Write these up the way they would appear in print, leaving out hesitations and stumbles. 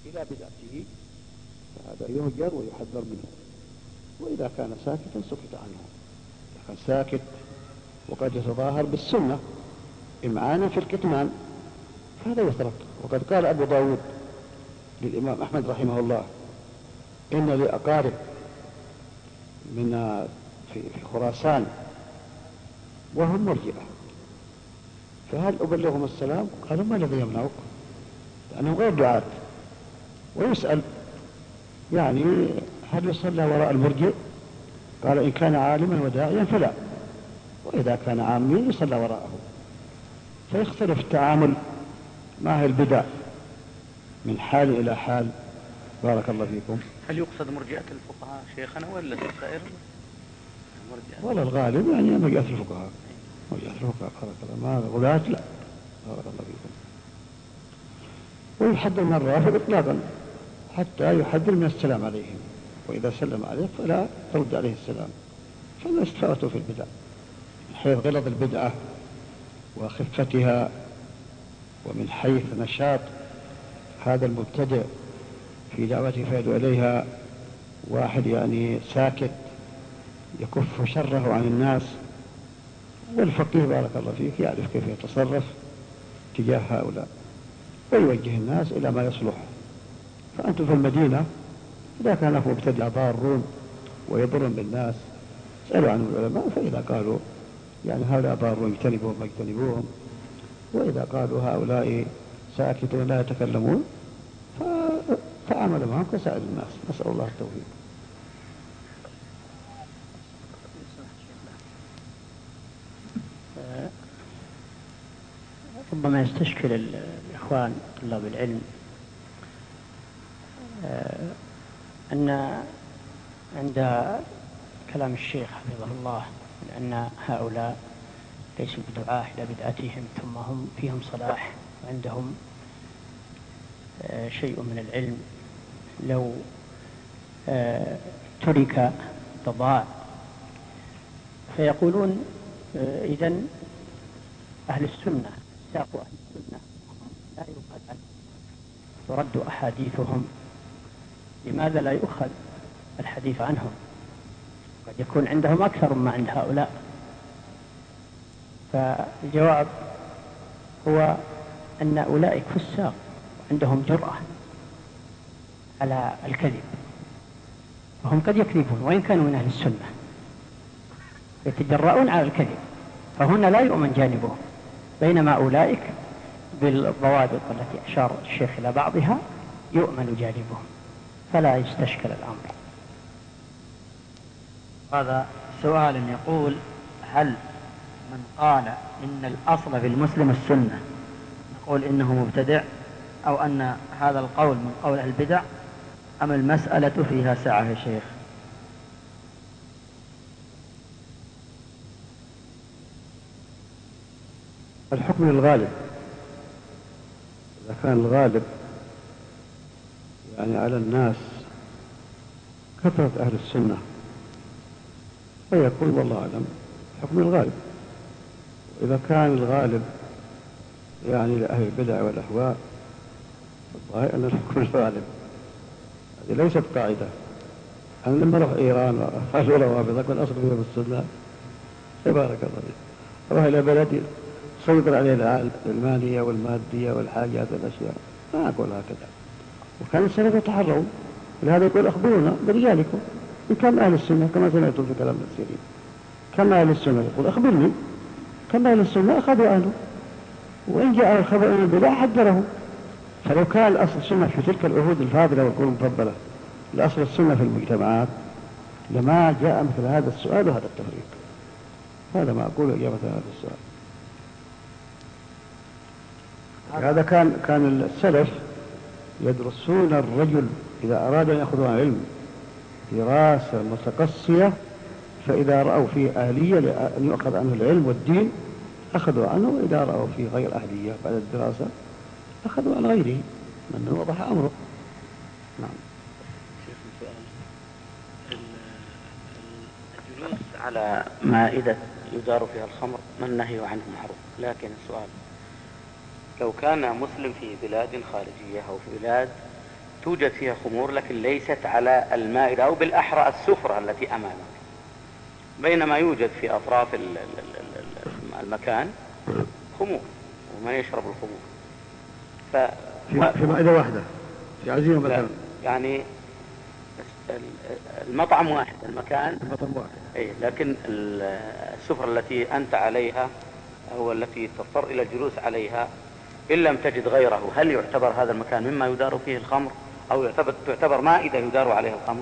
إلى بدعته فهذا يهجر ويحذر منه. وإذا كان ساكتا سكت عنه. إذا كان ساكت وقد يتظاهر بالسنة إمعانا في الكتمان فهذا يترك. وقد قال أبو داود للإمام أحمد رحمه الله: إن لي أقارب في خراسان وهم مرجئة، فهل أبلغهم السلام؟ قالوا: ما الذي يمنعك؟ لأنهم غير دعاة. ويسأل يعني هل يصلى وراء المرجئ؟ قال: إن كان عالما وداعيا فلا، وإذا كان عاميا يصلى وراءه. فيختلف التعامل مع البدع من حال إلى حال. بارك الله فيكم. هل يقصد مرجئة الفقهاء شيخنا ولا سائر المرجئة؟ ولا الغالب يعني مرجئة الفقهاء. مرجئة الفقهاء بارك الله، ما غلاة لا. بارك الله فيكم. ويحذر من الرافض إطلاقا حتى يحذر من السلام عليهم، وإذا سلم عليك فلا ترد عليه السلام. فلا استفاوتوا في البدع من حيث غلظ البدعة وخفتها، ومن حيث نشاط هذا المبتدع في دعوته فيدعو إليها. واحد يعني ساكت يكف شره عن الناس، والفقيه بارك الله فيك يعرف كيف يتصرف تجاه هؤلاء ويوجه الناس إلى ما يصلح. فأنتم في المدينة إذا كان لكم مبتدع ضارون ويضرون بالناس اسألوا عنهم العلماء، فإذا قالوا يعني هؤلاء ضارون اجتنبوهم ما اجتنبوهم، وإذا قالوا هؤلاء ساكتون لا يتكلمون فتعامل معهم كسائر الناس. نسأل الله التوفيق. ربما يستشكل الإخوان طلاب العلم أن عند كلام الشيخ حفظه الله أن هؤلاء ليسوا بدعاة إلى بدعتهم، ثم هم فيهم صلاح وعندهم شيء من العلم، لو ترك تضاع. فيقولون إذن أهل السنة ساقوا أهل السنة لا يؤخذ عنهم، ترد أحاديثهم، لماذا لا يؤخذ الحديث عنهم؟ قد يكون عندهم أكثر ما عند هؤلاء. فالجواب هو أن أولئك فساق عندهم جرأة على الكذب، وهم قد يكذبون وإن كانوا من أهل السنة، يتجرؤون على الكذب، فهنا لا يؤمن جانبهم. بينما أولئك بالضوابط التي أشار الشيخ إلى بعضها يؤمن جانبهم، فلا يستشكل الأمر. هذا سؤال يقول: هل من قال إن الأصل في المسلم السنة نقول إنه مبتدع، أو أن هذا القول من قول البدع، أم المسألة فيها سعة يا شيخ؟ الحكم للغالب. إذا كان الغالب يعني على الناس كثرة أهل السنة فيكون والله أعلم حكم الغالب. إذا كان الغالب يعني لأهل البدع والأهواء فالظاهر أن الحكم الغالب. هذه ليست قاعدة. أنا لما أروح إيران وقالوا روابط أكون أصل فيها بالسنة تبارك الله فيك، أروح إلى بلدي سيطر عليه المالية والمادية والحاجات والأشياء، ما أقول هكذا. وكان السلف يتحرون، ولهذا يقول: أخبرونا برجالكم إن كان أهل السنة، كما سمعتم في كلام السيرين. كم أهل السنة؟ يقول: أخبرني كم أهل السنة أخذوا عنه، وإن جاء الخبر من البدع حذره. فلو كان الأصل السنة في تلك العهود الفاضلة والقرون المفضلة الأصل السنة في المجتمعات لما جاء مثل هذا السؤال وهذا التفريق. هذا ما أقول إجابة هذا السؤال. هذا كان السلف يدرسون الرجل إذا أراد أن يأخذوا عن علم دراسة متقصية، فإذا رأوا فيه أهلية أن يؤخذ عنه العلم والدين أخذوا عنه، وإذا رأوا فيه غير أهلية بعد الدراسة أخذوا عن غيره من وضح أمره. نعم. الجلوس على مائدة يدار فيها الخمر ما النهي عنه معروف، لكن السؤال: لو كان مسلم في بلاد خارجية أو في بلاد توجد فيها خمور لكن ليست على المائدة أو بالأحرى السفرة التي أمامك، بينما يوجد في أطراف المكان خمور ومن يشرب الخمور. في مائدة واحدة في عزيمة مثلا، يعني المطعم واحد، المكان المطعم واحد، أي، لكن السفرة التي أنت عليها أو التي تضطر إلى الجلوس عليها إن لم تجد غيره، هل يعتبر هذا المكان مما يدار فيه الخمر أو تعتبر مائدة يدار عليها الخمر؟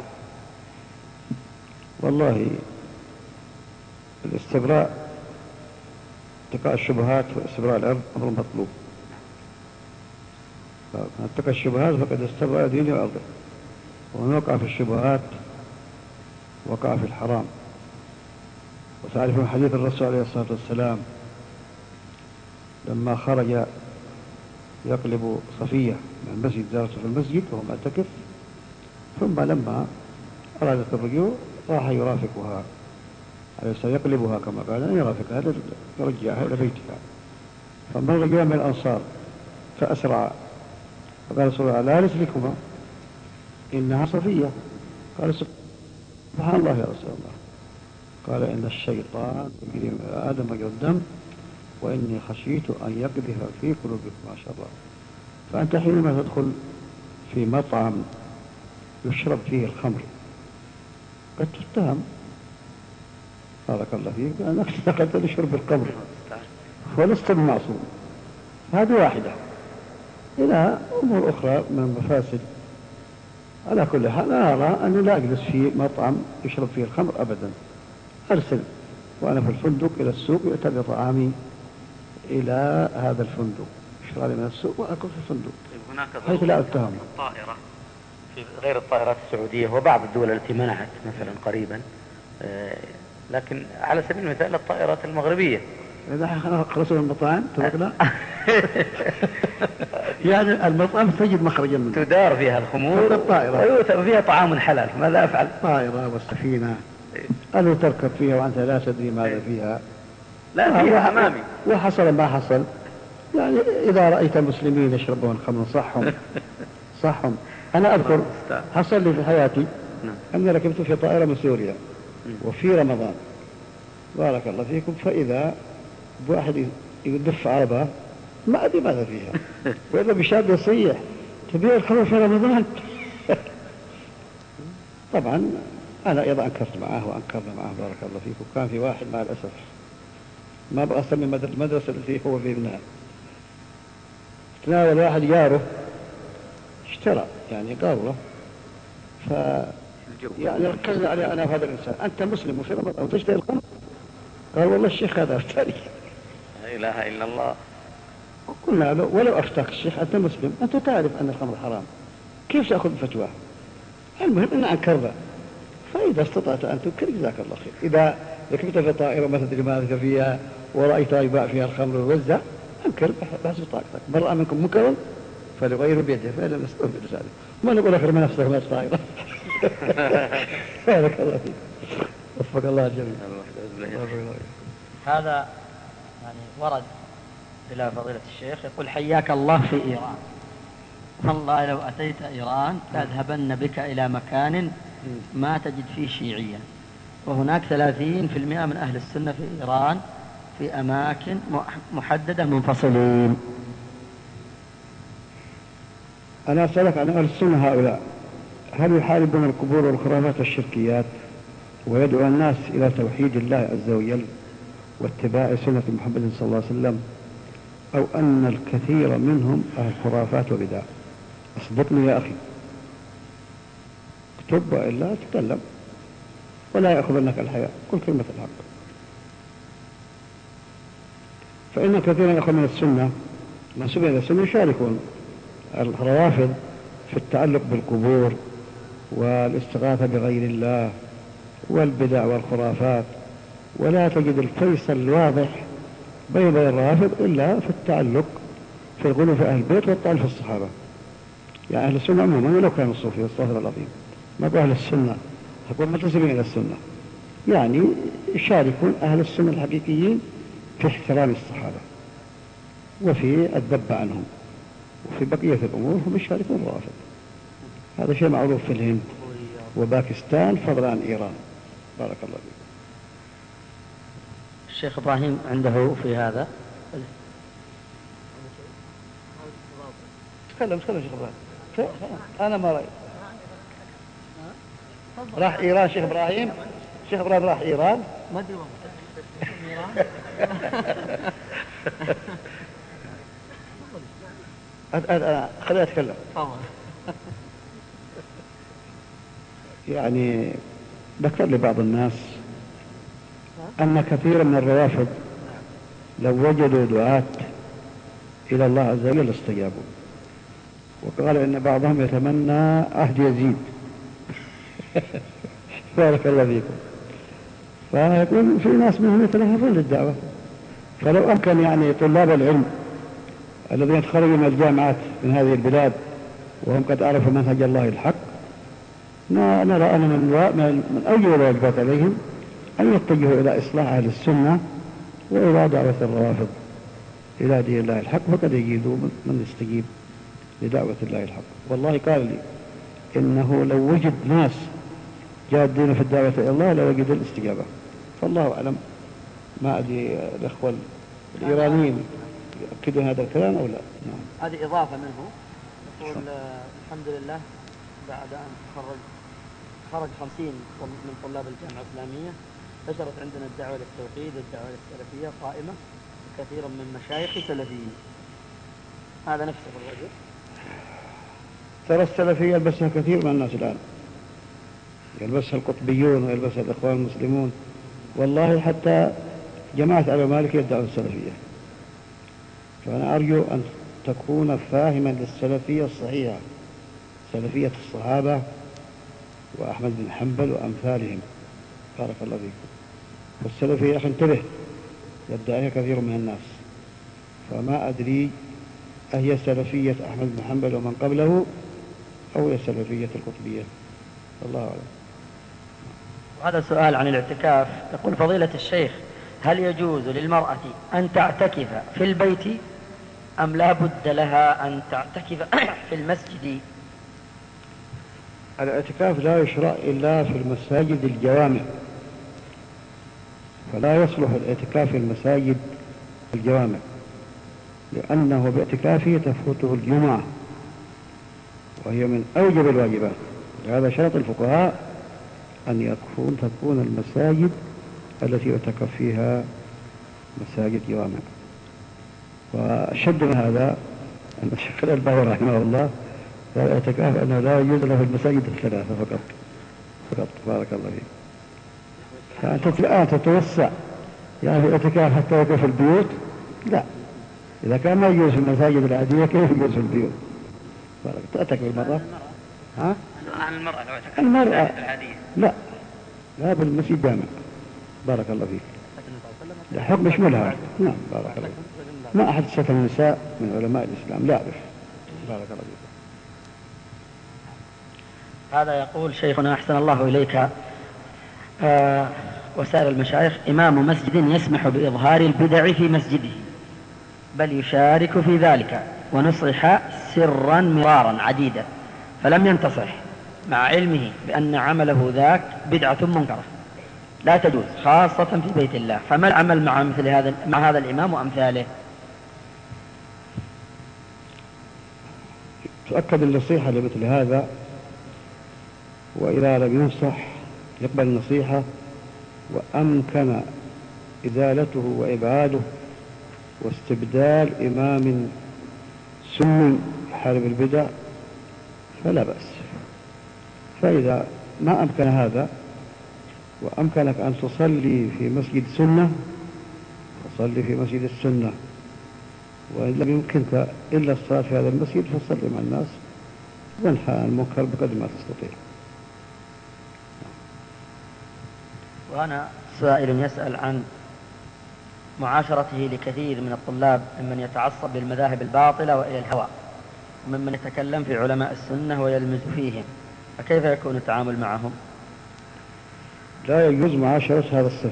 والله الاستبراء، اتقاء الشبهات واستبراء الأرض أمر مطلوب. فمن اتقى الشبهات فقد استبرأ دينه وأرضه، ومن وقع في الشبهات وقع في الحرام. وتعرفون حديث الرسول عليه الصلاة والسلام لما خرج يقلب صفية من المسجد، زارته في المسجد وهو معتكف، ثم لما أرادت الرجوع راح يرافقها عليه السلام، يقلبها كما قال، أن يرافقها يرجعها إلى بيتها. فمر رجال من الأنصار فأسرع، فقال رسول الله: لا نسلكما إنها صفية. قال: سبحان الله يا رسول الله. قال: إن الشيطان يجري من آدم مجرى الدم، وإني خشيت أن يقذف في قلوبكم ما شاء الله. فأنت حينما تدخل في مطعم يشرب فيه الخمر قد تتهم، بارك الله فيك، أنك اتخذت لشرب الخمر ولست بمعصوم. هذه واحدة. إلى أمور أخرى من المفاسد. على كل حال أنا أرى أني لا أجلس في مطعم يشرب فيه الخمر أبدا، أرسل وأنا في الفندق إلى السوق، يؤتى بطعامي إلى هذا الفندق، اشتري من السوق وأكل في الفندق. هناك حيث لا أتهم الطائرة في غير الطائرات السعودية وبعض الدول التي منعت مثلا قريبا، لكن على سبيل المثال الطائرات المغربية إذا خلصوا المطاعم تركنا يعني المطعم تجد مخرجا منه، تدار فيها الخمور الطائرة وفيها طعام حلال، ماذا أفعل؟ الطائرة والسفينة قالوا تركب فيها وأنت لا تدري ماذا فيها. لا فيها أمامي. وحصل ما حصل، يعني إذا رأيت المسلمين يشربون الخمر صحهم. أنا أذكر حصل لي في حياتي أني ركبت في طائرة من سوريا وفي رمضان، بارك الله فيكم، فإذا بواحد يدف عربة ما أدري ماذا فيها، وإذا بشاب يصيح: تبيع الخمر في رمضان؟ طبعا أنا أيضا أنكرت معه وأنكرنا معه، بارك الله فيكم. كان في واحد مع الأسف ما بقى أسمي المدرسة التي هو في ابنها، تناول واحد جاره اشترى يعني قارورة، يعني ركزنا عليه أنا وهذا الإنسان: أنت مسلم وفي رمضان وتشتري الخمر؟ قال: والله الشيخ هذا أفتري. لا إله إلا الله. قلنا له: ولو أفتاك الشيخ أنت مسلم، أنت تعرف أن الخمر حرام، كيف تأخذ فتواه؟ المهم أن أنكرنا. فإذا استطعت أن تنكر جزاك الله خير. إذا ركبت في طائرة ما تدري ماذا فيها ورأيت يباع فيها الخمر ويوزع، أنكر بحسب طاقتك. من رأى منكم منكرا فليغيره بيده، فإن لم يستطع بلسانه. ما نقول أخر من نفسك من الطائرة. بارك الله فيك، وفق الله الجميع. هذا يعني ورد إلى فضيلة الشيخ، يقول: حياك الله في إيران، والله لو أتيت إيران لأذهبن بك إلى مكان ما تجد فيه شيعيا، وهناك 30% من أهل السنة في إيران في أماكن محددة منفصلين. أنا أسألك عن أهل السنة هؤلاء، هل يحاربون القبور والخرافات والشركيات ويدعو الناس إلى توحيد الله عز وجل واتباع سنة محمد صلى الله عليه وسلم، أو أن الكثير منهم أهل خرافات وبدع؟ أصدقني يا أخي، اكتب وإلا تتكلم ولا يأخذنك الحياة، قل كلمة الحق. فإن كثيرا يأخذ من السنة منسوبين إلى السنة يشاركون الروافض في التعلق بالقبور والاستغاثة بغير الله والبدع والخرافات، ولا تجد الفيصل الواضح بين الروافض إلا في التعلق في الغلو في أهل البيت والطعن في الصحابة. يعني أهل السنة عموما ولو كانوا الصوفية والصافر العظيم، ما أهل السنة يقول منتسبين إلى السنة، يعني يشاركون أهل السنة الحقيقيين في احترام الصحابة وفي الذب عنهم، وفي بقية الأمور هم يشاركون الروافض. هذا شيء معروف في الهند وباكستان فضلا عن إيران. بارك الله فيك. الشيخ إبراهيم عنده في هذا. تكلم شيخ إبراهيم. أنا ما رأيت. راح إيران شيخ إبراهيم. شيخ إبراهيم راح إيران. ما أدري خليني أتكلم. يعني ذكر لبعض الناس أن كثيرا من الروافض لو وجدوا دعاة إلى الله عز وجل استجابوا، وقال إن بعضهم يتمنى عهد يزيد. بارك الله فيكم. فيكون في ناس منهم يتلهفون للدعوة، فلو أمكن يعني طلاب العلم الذين يتخرجوا من الجامعات من هذه البلاد وهم قد عرفوا منهج الله الحق، نرى أن من أوجب الواجبات عليهم أن يتجهوا إلى إصلاح أهل السنة وإلى دعوة الروافض إلى دين الله الحق، فقد يجدوا من يستجيب لدعوة الله الحق. والله قال لي إنه لو وجد ناس جادين في الدعوة إلى الله لوجد الاستجابة. فالله أعلم. ما أدري الأخوة الإيرانيين يؤكدون هذا الكلام أو لا. نعم. هذه إضافة منه يقول الحمد لله بعد أن خرج 50 من طلاب الجامعة الإسلامية نشرت عندنا الدعوة للتوحيد والدعوة للسلفية قائمة كثير من مشايخ سلفيين. هذا نفسه الرجل. ترى السلفية يلبسها كثير من الناس الآن، يلبسها القطبيون ويلبسها الإخوان المسلمون، والله حتى جماعة أبي مالك يدعون السلفية. فأنا أرجو أن تكون فاهما للسلفية الصحيحة، سلفية الصحابة وأحمد بن حنبل وأمثالهم. بارك الله فيكم. والسلفية يا أخي انتبه يدعيها كثير من الناس، فما أدري أهي سلفية أحمد بن حنبل ومن قبله أو هي سلفية القطبية، الله أعلم. وهذا سؤال عن الاعتكاف. يقول فضيلة الشيخ هل يجوز للمرأة أن تعتكف في البيت أم لا بد لها أن تعتكف في المسجد؟ الاعتكاف لا يشرع إلا في المساجد الجوامع، فلا يصلح الاعتكاف في المساجد الجوامع، لأنه باعتكافه تفوته الجمعة وهي من أوجب الواجبات. لهذا شرط الفقهاء أن تكون المساجد التي يعتكف فيها مساجد جوامع. وأشد من هذا أن الشيخ الألباني رحمه الله قال الاعتكاف أنه لا يجوز له في المساجد الثلاثة فقط. بارك الله فيك. فأنت الآن تتوسع يعني في الاعتكاف حتى يكون في البيوت؟ لا، إذا كان ما يجوز في المساجد العادية كيف يجوز في البيوت؟ تعتكف المرأة؟ ها؟ عن المرأة العادية؟ لا بالمسجد جامع. بارك الله فيك. الحكم يشملها. نعم بارك الله فيك. ما أحد سكن النساء من علماء الإسلام لا أعرف. بارك الله فيك. هذا يقول شيخنا أحسن الله إليك وسائر المشايخ إمام مسجد يسمح بإظهار البدع في مسجده بل يشارك في ذلك ونصح سرا مرارا عديدا فلم ينتصح مع علمه بأن عمله ذاك بدعة منكرة لا تجوز خاصة في بيت الله، فما العمل مع هذا الإمام وأمثاله؟ تؤكد النصيحة لمثل هذا، وإذا لم ينصح يقبل النصيحة وأمكن إزالته وإبعاده واستبدال إمام سني يحارب البدع فلا بأس. فإذا ما أمكن هذا وأمكنك أن تصلي في مسجد سنة فصلي في مسجد السنة، وإن لم يمكنك إلا الصلاة في هذا المسجد فصلي مع الناس وانحى عن المنكر بقدر ما تستطيع. وأنا سائل يسأل عن معاشرته لكثير من الطلاب ممن يتعصب للمذاهب الباطلة وإلى الهوى وممن يتكلم في علماء السنة ويلمز فيهم، فكيف يكون التعامل معهم؟ لا يجوز معاشرة هذا الصف،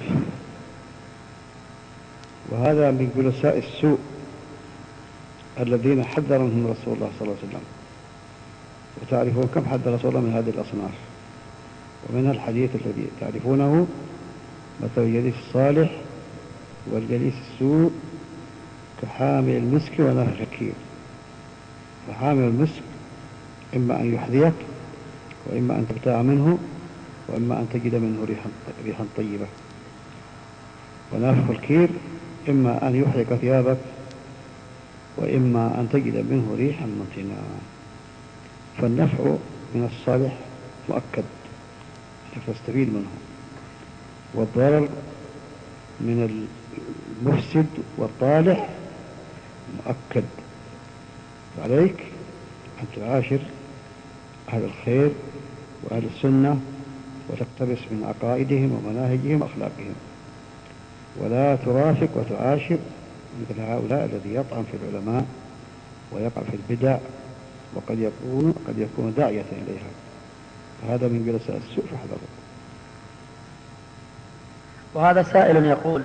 وهذا من جلساء السوء الذين حذرهم رسول الله صلى الله عليه وسلم. وتعرفون كم حد رسول الله من هذه الأصناف، ومنها الحديث الذي تعرفونه مثل الجليس الصالح والجليس السوء كحامل المسك ونافخ الكير. فحامل المسك إما أن يحذيك، وإما أن تبتاع منه، وإما أن تجد منه ريحا طيبة. ونافخ الكير إما أن يحرق ثيابك، وإما أن تجد منه ريحا منتنا. فالنفع من الصالح مؤكد تستفيد منه، والضرر من المفسد والطالح مؤكد. فعليك أن تعاشر أهل الخير وأهل السنة وتقتبس من عقائدهم ومناهجهم وأخلاقهم، ولا ترافق وتعاشر مثل هؤلاء الذي يطعن في العلماء ويقع في البدع وقد يكون داعية إليها، فهذا من جلساء السوء فاحذروا. وهذا سائل يقول: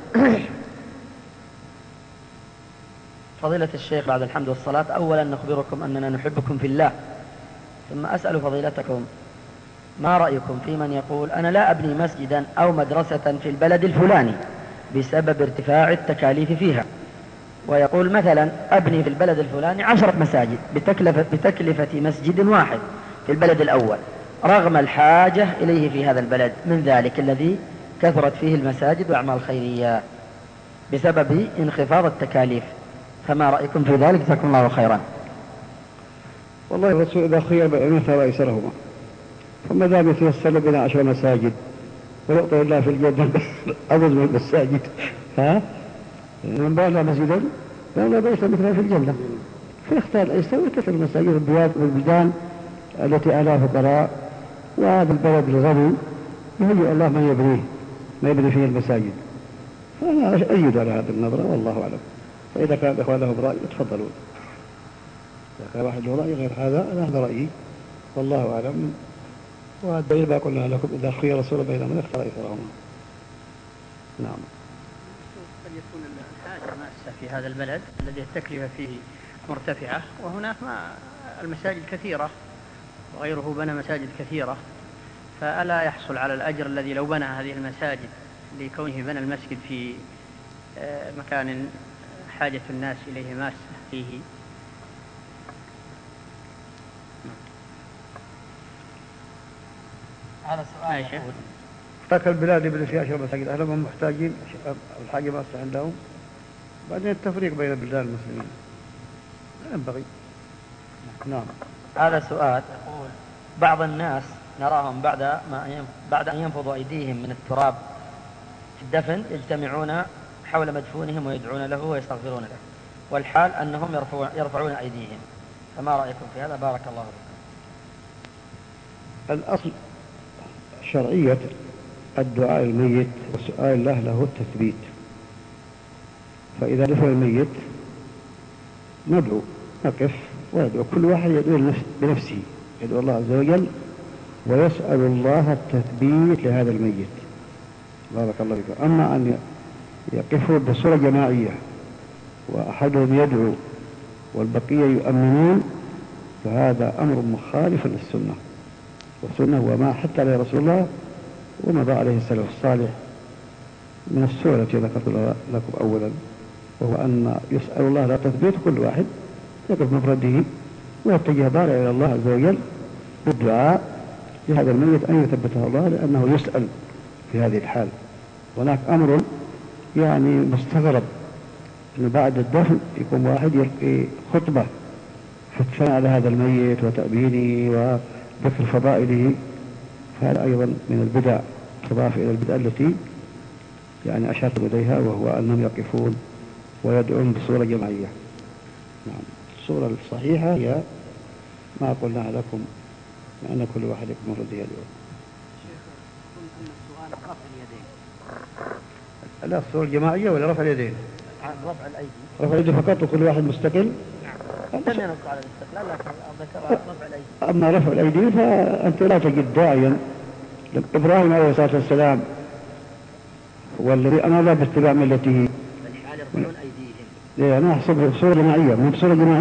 فضيلة الشيخ، بعد الحمد والصلاة، أولا نخبركم أننا نحبكم في الله، ثم أسأل فضيلتكم ما رأيكم في من يقول: أنا لا أبني مسجدا أو مدرسة في البلد الفلاني بسبب ارتفاع التكاليف فيها، ويقول مثلا أبني في البلد الفلاني 10 مساجد بتكلفة مسجد واحد في البلد الأول، رغم الحاجة إليه في هذا البلد من ذلك الذي كثرت فيه المساجد وأعمال الخيرية بسبب انخفاض التكاليف، فما رأيكم في ذلك؟ جزاكم الله خيرا. والله الرسول إذا خير بأمين فلا أيسرهما، فما دام يتيسر بنا 10 مساجد ويعطي الله في الجنة أفضل من المساجد، من بنى مسجدا بنى بيتا مثله في الجنة، فيختار الأيسر ويكثر المساجد والبلدان التي آلاف فقراء، وهذا البلد الغني يهيئ الله من يبني فيه المساجد. فأنا أيد على هذه النظرة والله أعلم. فإذا كان الإخوان لهم رأي يتفضلوا، إذا كان واحد له رأي غير هذا رأيي والله أعلم. والدليل ما قلنا لكم: إذا خير رسول بينهما اختار أيسرهما. نعم. قد يكون الحاجة ماسة في هذا البلد الذي التكلفة فيه مرتفعة، وهناك المساجد كثيرة وغيره بنى مساجد كثيرة، فألا يحصل على الأجر الذي لو بنى هذه المساجد لكونه بنى المسجد في مكان حاجة الناس إليه ماسة فيه؟ هذا سؤال يقول: تلك البلاد اللي فيها 10 مساجد أهلهم محتاجين الحاجة ماسة عندهم، بعدين التفريق بين بلدان المسلمين لا ينبغي. نعم. هذا سؤال يقول: بعض الناس نراهم بعد أن ينفضوا أيديهم من التراب في الدفن يجتمعون حول مدفونهم ويدعون له ويستغفرون له، والحال أنهم يرفعون أيديهم، فما رأيكم في هذا؟ بارك الله فيكم. الأصل شرعية الدعاء الميت وسؤال الله له التثبيت، فإذا دفن الميت ندعو، نقف ويدعو، كل واحد يدعو بنفسه، يدعو الله عز وجل ويسأل الله التثبيت لهذا الميت. بارك الله فيكم. أما أن يقفوا بصورة جماعية وأحدهم يدعو والبقية يؤمنون فهذا أمر مخالف للسنة، والسنة هو ما حتى عليه رسول الله ومضى عليه السلف الصالح من السورة التي ذكرت لكم أولا، وهو أن يسأل الله لا تثبيت، كل واحد يقف مفرده ويتجه ضارع إلى الله عز وجل بالدعاء لهذا الميت أن يثبته الله، لأنه يسأل في هذه الحال. هناك أمر يعني مستغرب أن بعد الدفن يكون واحد يلقي خطبة في الثناء على هذا الميت وتأبينه وذكر فضائله، فهذا أيضا من البدع، تضاف إلى البدع التي يعني أشرت إليها، وهو أنهم يقفون ويدعون بصورة جماعية. نعم. الصورة الصحيحة هي ما قلناها لكم، أن كل واحد يكون مفرده يدعو. شيخ، قلت أن السؤال رفع اليدين. لا، الصورة الجماعية ولا رفع اليدين؟ رفع الأيدي. رفع اليدين فقط وكل واحد مستقل؟ نعم. لم ينص على الاستقلال، لكن ذكر رفع الأيدي. أما رفع الأيدي فأنت لا تجد داعيا. إبراهيم عليه الصلاة والسلام هو الذي أمر باتباع ملته. الحال يرفعون أيديهم. أنا أحسب صورة جماعية، من صورة جماعية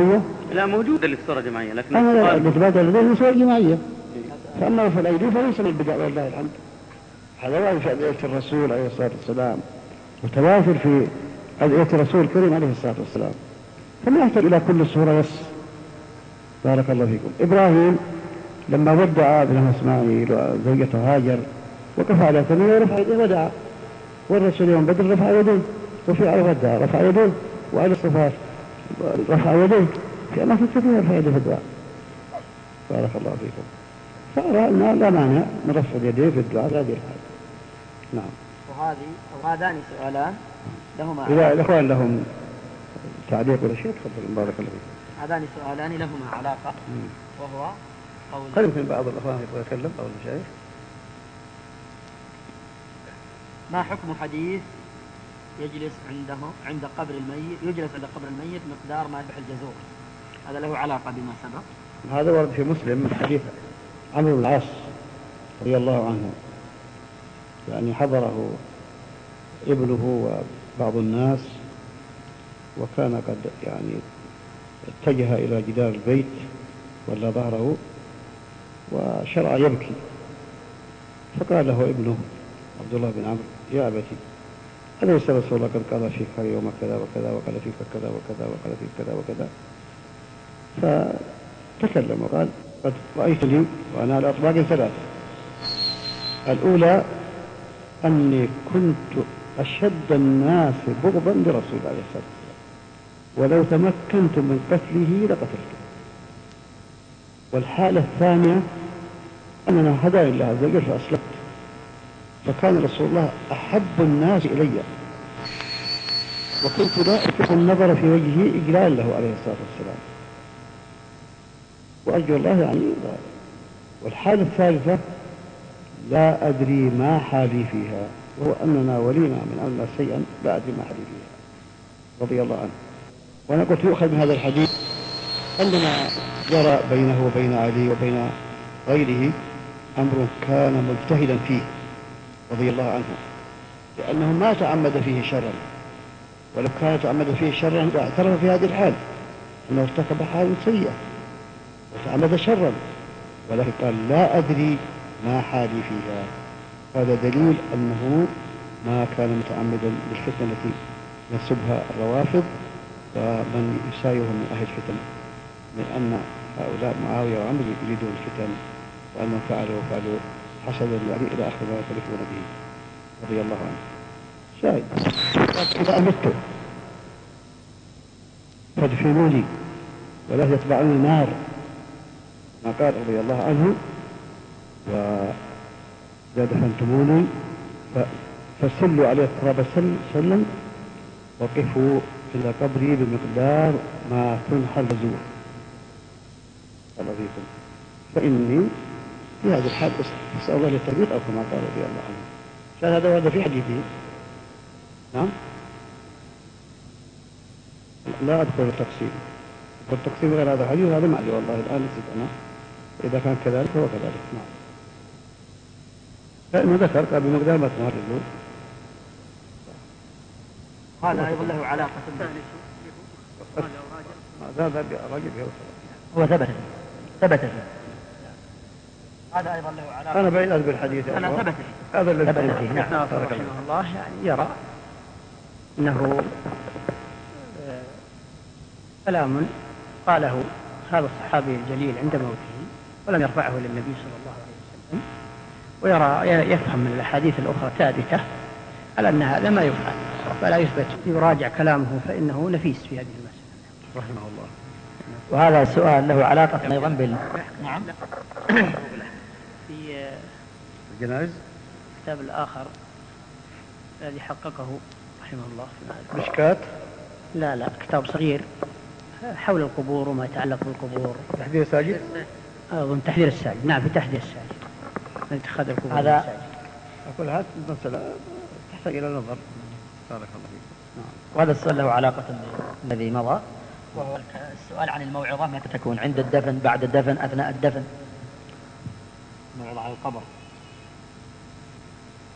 لا موجودة اللي في صورة جماعية، لكن أنا نتبادل اليدين صورة جماعية. فأما في الأيدي فليس من البدع والله الحمد. هذا وارد في أدعية الرسول عليه الصلاة والسلام، متوافر في أدعية الرسول الكريم عليه الصلاة والسلام، فما يحتاج إلى كل صورة يس. بارك الله فيكم. إبراهيم لما ودع ابنه إسماعيل وزوجته هاجر وقف على ثمانية ورفع يديه ودعا، والرسول يوم بدر رفع يديه، وفي عرفة رفع يديه، وعلى الصفات رفع يديه، في أماكن كثيرة رفع يديه في الدعاء. بارك الله فيكم. فأرى أن لا مانع من رفع اليدين في الدعاء هذه الحال. نعم. وهذان سؤالان لهما إذا الإخوان لهم تعليق ولا شيء تفضل. بارك الله فيكم. هذان سؤالان لهما علاقة، وهو قول قد يمكن بعض الإخوان يبغى يتكلم أو المشايخ. ما حكم حديث يجلس عند قبر الميت، يجلس عند قبر الميت مقدار ما يذبح الجزور؟ هذا له علاقة بما سبق. هذا ورد في مسلم من حديث عمرو بن العاص رضي الله عنه، يعني حضره ابنه وبعض الناس، وكان قد يعني اتجه إلى جدار البيت ولا ظهره وشرع يبكي، فقال له ابنه عبد الله بن عمرو: يا أبتي، أليس رسول الله قد قال فيك يوم كذا وكذا، وقال فيك كذا وكذا، وقال فيك كذا وكذا؟ فتكلم وقال: قد رأيتني وأنا على أطباق ثلاث. الأولى أني كنت أشد الناس بغضا لرسول الله عليه الصلاة والسلام، ولو تمكنت من قتله لقتلته. والحالة الثانية أننا هداني الله عز وجل فأسلمت، فكان رسول الله أحب الناس إلي، وكنت لا أطيق النظر في وجهه إجلال له عليه الصلاة والسلام، وأرجو الله يعني. والحالة الثالثة لا أدري ما حالي فيها، وهو أننا ولينا من أمرنا شيئا لا أدري ما حالي فيها، رضي الله عنه. وأنا قلت يؤخذ من هذا الحديث أننا جرى بينه وبين علي وبين غيره أمر كان مجتهدا فيه رضي الله عنه، لأنه ما تعمد فيه شرا، ولو كان تعمد فيه شرا لاعترف في هذه الحال أنه ارتكب حال سيئة وتعمد شرا، ولكن قال: لا أدري ما حالي فيها. هذا دليل أنه ما كان متعمدا للفتنة التي ينسبها الروافض ومن يسايرهم من أهل الفتن، من أن هؤلاء معاوية وعمر يريدون الفتن، وأنهم فعلوا حسدا يعني إلى آخر ما يتلفون به رضي الله عنه. شاهد: إذا أمت فادفنوني ولا يتبعني النار، ما قال رضي الله عنه: وإذا دفنتموني فسلوا عليه التراب سلا وقفوا إلى قبري بمقدار ما تنحى الجزور. الله فيكم. فإني في هذه الحال أسأل الله للتوفيق، أو كما قال رضي الله عنه. كان هذا في حديثه. نعم. لا أدخل التقسيم، والتقسيم غير هذا الحديث هذا معلي والله الآن نسيت أنا. إذا كان كذلك فهو كذلك. نعم. فإنه ذكر قال بمقدار ما تنحى الجزور. هذا أيضا له علاقة هذا راجل هو ثبت فيه. هذا أيضا له علاقة. أنا بعيد بالحديث. أنا ثبت فيه. هذا الذي ثبت فيه. نعم. رحمه الله يعني يرى أنه كلام قاله هذا الصحابي الجليل عند موته ولم يرفعه للنبي صلى الله عليه وسلم، ويرى يفهم من الأحاديث الأخرى ثابتة على أن هذا ما يفعل فلا يثبت، يراجع كلامه فإنه نفيس في هذه المسألة رحمه الله. وهذا السؤال له علاقة أيضا نعم. في الجنائز الكتاب الآخر الذي حققه رحمه الله في مشكات. لا كتاب صغير حول القبور وما يتعلق بالقبور. تحذير الساجد. أظن تحذير الساجد. نعم، في تحذير الساجد من اتخاذ القبور. هذا أقول هذه المسألة تحتاج إلى نظر. بارك الله فيك. نعم. وهذا السؤال له علاقة الذي مضى، وهو السؤال عن الموعظة متى تكون؟ عند الدفن، بعد الدفن، أثناء الدفن؟ موعظة على القبر.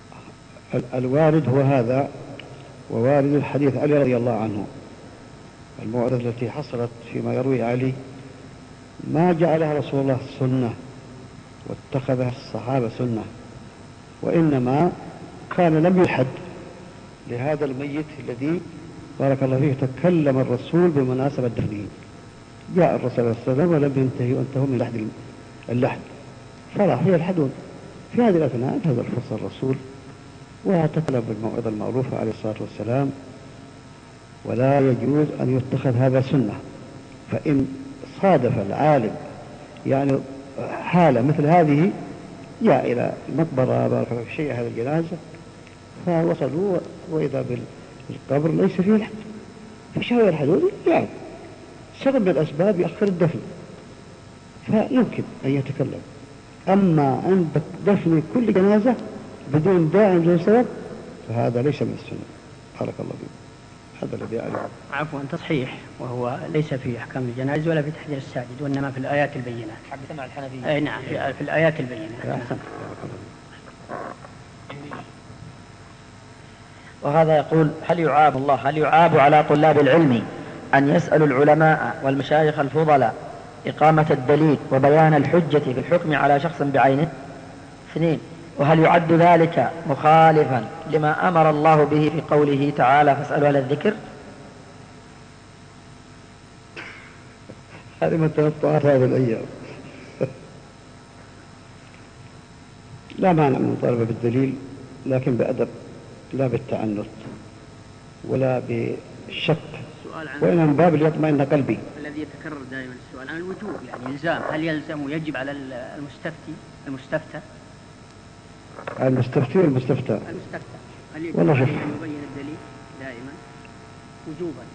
الوارد هو هذا، ووارد الحديث علي رضي الله عنه الموعظة التي حصلت فيما يروي علي ما جعلها رسول الله سنة واتخذها الصحابة سنة، وإنما كان لم يلحد لهذا الميت الذي بارك الله فيه تكلم الرسول بمناسبة دفنه. جاء الرسول صلى الله عليه وسلم ولم ينتهوا من اللحد فراح يلحدون. في هذه الأثناء هذا الفرصة الرسول وتكلم بالموعظة المعروفة عليه الصلاة والسلام، ولا يجوز أن يتخذ هذا سنة. فإن صادف العالم يعني حالة مثل هذه، جاء إلى المقبرة بارك الله في شيء هذا الجنازة فوصلوا وإذا بالقبر ليس فيه لحد، فشو يلحدون؟ يعني سبب من الأسباب يأخر الدفن فيمكن أن يتكلم. أما عند دفن كل جنازة بدون داعي بدون سبب فهذا ليس من السنة. بارك الله فيك. هذا الذي أعلم. عفوا تصحيح، وهو ليس في أحكام الجنائز ولا في تحذير الساجد، وإنما في الآيات البينات. حق سمع الحنفية. أي نعم، في الآيات البينات. أحسن. وهذا يقول: هل يعاب على طلاب العلم أن يسألوا العلماء والمشايخ الفضلاء إقامة الدليل وبيان الحجة في الحكم على شخص بعينه؟ 2. وهل يعد ذلك مخالفا لما أمر الله به في قوله تعالى: فاسألوا أهل الذكر؟ هذه من تنطعات هذه الأيام. لا مانع من المطالبة بالدليل، لكن بأدب، لا بالتعنت ولا بالشك، وإنما من باب ليطمئن قلبي. الذي يتكرر دائما السؤال عن الوجوب، يعني إلزام، هل يلزم ويجب على المستفتى هل يجب عليه أن يبين الدليل دائما وجوبا؟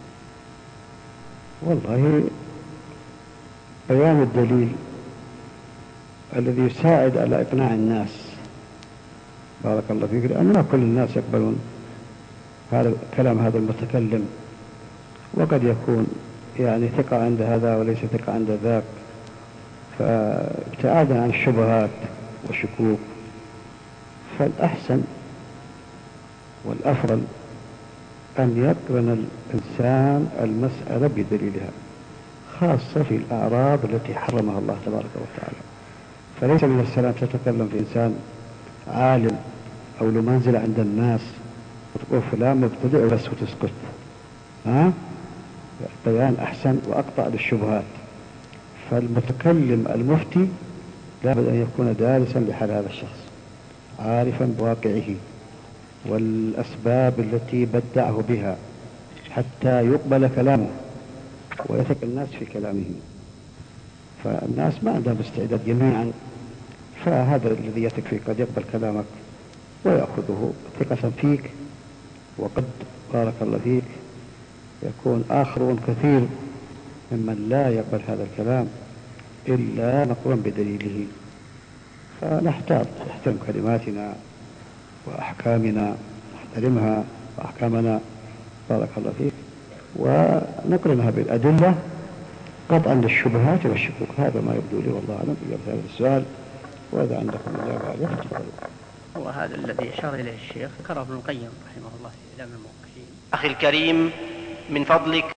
والله بيان الدليل الذي يساعد على إقناع الناس بارك الله فيك، لأن ما كل الناس يقبلون هذا كلام هذا المتكلم، وقد يكون يعني ثقة عند هذا وليس ثقة عند ذاك، فابتعادا عن الشبهات والشكوك فالأحسن والأفضل أن يقرن الإنسان المسألة بدليلها، خاصة في الأعراض التي حرمها الله تبارك وتعالى. فليس من السلام تتكلم في إنسان عالم أو له منزلة عند الناس وتقول فلان مبتدع بس وتسكت. بيان أحسن وأقطع للشبهات. فالمتكلم المفتي لابد أن يكون دارسا لحال هذا الشخص، عارفا بواقعه والأسباب التي بدعه بها حتى يقبل كلامه ويثق الناس في كلامه. فالناس ما عندهم استعداد جميعا، فهذا الذي يثق فيك قد يقبل كلامك ويأخذه ثقة فيك، وقد بارك الله فيك يكون آخرون كثير ممن لا يقبل هذا الكلام إلا مقرون بدليله. فنحتاط نحترم كلماتنا وأحكامنا، نحترمها وأحكامنا بارك الله فيك، ونقرنها بالأدلة قطعا للشبهات والشكوك. هذا ما يبدو لي والله أعلم في هذا السؤال، وإذا عندكم إجابة عليه فتفضلوا. وهذا الذي أشار إليه الشيخ ذكره ابن القيم رحمه الله في إعلام الموقعين. أخي الكريم، من فضلك